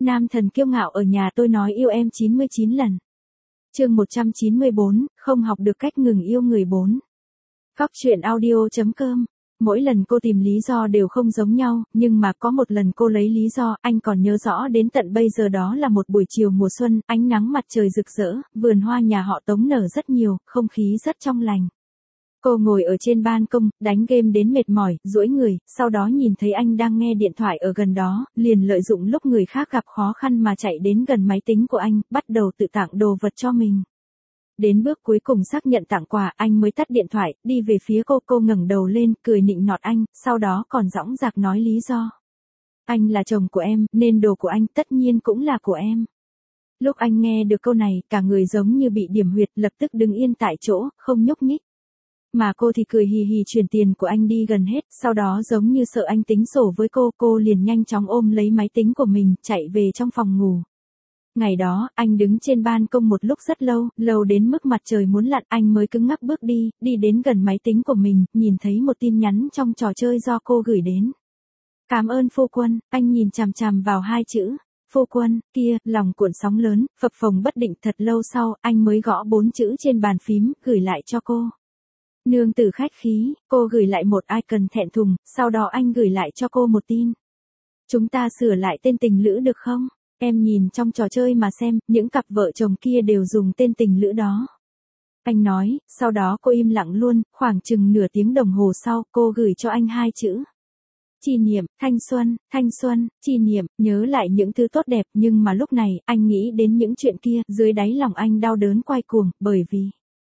Nam thần kiêu ngạo ở nhà tôi nói yêu em 99 lần. Chương 194, không học được cách ngừng yêu người 4. Góc truyện audio.com. Mỗi lần cô tìm lý do đều không giống nhau, nhưng mà có một lần cô lấy lý do, anh còn nhớ rõ đến tận bây giờ, đó là một buổi chiều mùa xuân, ánh nắng mặt trời rực rỡ, vườn hoa nhà họ Tống nở rất nhiều, không khí rất trong lành. Cô ngồi ở trên ban công, đánh game đến mệt mỏi, duỗi người, sau đó nhìn thấy anh đang nghe điện thoại ở gần đó, liền lợi dụng lúc người khác gặp khó khăn mà chạy đến gần máy tính của anh, bắt đầu tự tặng đồ vật cho mình. Đến bước cuối cùng xác nhận tặng quà, anh mới tắt điện thoại, đi về phía cô ngẩng đầu lên, cười nịnh nọt anh, sau đó còn dõng dạc nói lý do. Anh là chồng của em, nên đồ của anh tất nhiên cũng là của em. Lúc anh nghe được câu này, cả người giống như bị điểm huyệt, lập tức đứng yên tại chỗ, không nhúc nhích. Mà cô thì cười hì hì chuyển tiền của anh đi gần hết, sau đó giống như sợ anh tính sổ với cô liền nhanh chóng ôm lấy máy tính của mình, chạy về trong phòng ngủ. Ngày đó, anh đứng trên ban công một lúc rất lâu, lâu đến mức mặt trời muốn lặn, anh mới cứng ngắc bước đi đến gần máy tính của mình, nhìn thấy một tin nhắn trong trò chơi do cô gửi đến. Cảm ơn phu quân, anh nhìn chằm chằm vào hai chữ. Phu quân, kia, lòng cuộn sóng lớn, phập phồng bất định. Thật lâu sau, anh mới gõ 4 chữ trên bàn phím, gửi lại cho cô. Nương tử khách khí, cô gửi lại một icon thẹn thùng, sau đó anh gửi lại cho cô một tin. Chúng ta sửa lại tên tình lữ được không? Em nhìn trong trò chơi mà xem, những cặp vợ chồng kia đều dùng tên tình lữ đó. Anh nói, sau đó cô im lặng luôn, khoảng chừng nửa tiếng đồng hồ sau, cô gửi cho anh 2 chữ. Chi niệm, thanh xuân, chi niệm, nhớ lại những thứ tốt đẹp, nhưng mà lúc này, anh nghĩ đến những chuyện kia, dưới đáy lòng anh đau đớn quay cuồng, bởi vì...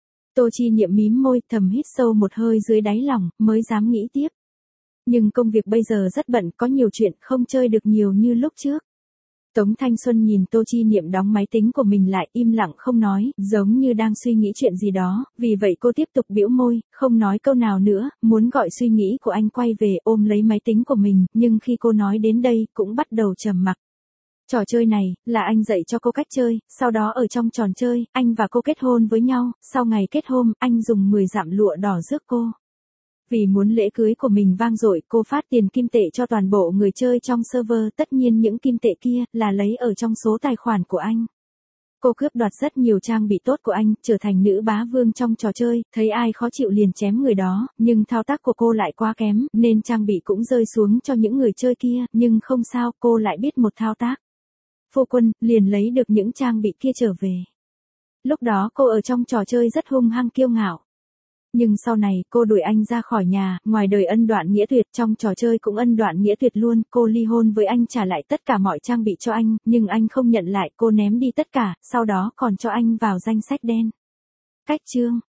Tô Chi Niệm mím môi, thầm hít sâu một hơi dưới đáy lòng, mới dám nghĩ tiếp. Nhưng công việc bây giờ rất bận, có nhiều chuyện, không chơi được nhiều như lúc trước. Tống Thanh Xuân nhìn Tô Chi Niệm đóng máy tính của mình lại, im lặng không nói, giống như đang suy nghĩ chuyện gì đó, vì vậy cô tiếp tục bĩu môi, không nói câu nào nữa, muốn gọi suy nghĩ của anh quay về, ôm lấy máy tính của mình, nhưng khi cô nói đến đây, cũng bắt đầu trầm mặc. Trò chơi này, là anh dạy cho cô cách chơi, sau đó ở trong trò chơi, anh và cô kết hôn với nhau, sau ngày kết hôn, anh dùng 10 dặm lụa đỏ rước cô. Vì muốn lễ cưới của mình vang dội, cô phát tiền kim tệ cho toàn bộ người chơi trong server, tất nhiên những kim tệ kia, là lấy ở trong số tài khoản của anh. Cô cướp đoạt rất nhiều trang bị tốt của anh, trở thành nữ bá vương trong trò chơi, thấy ai khó chịu liền chém người đó, nhưng thao tác của cô lại quá kém, nên trang bị cũng rơi xuống cho những người chơi kia, nhưng không sao, cô lại biết một thao tác. Phu quân, liền lấy được những trang bị kia trở về. Lúc đó cô ở trong trò chơi rất hung hăng kiêu ngạo. Nhưng sau này, cô đuổi anh ra khỏi nhà, ngoài đời ân đoạn nghĩa tuyệt, trong trò chơi cũng ân đoạn nghĩa tuyệt luôn, cô ly hôn với anh, trả lại tất cả mọi trang bị cho anh, nhưng anh không nhận lại, cô ném đi tất cả, sau đó còn cho anh vào danh sách đen. Cách chương,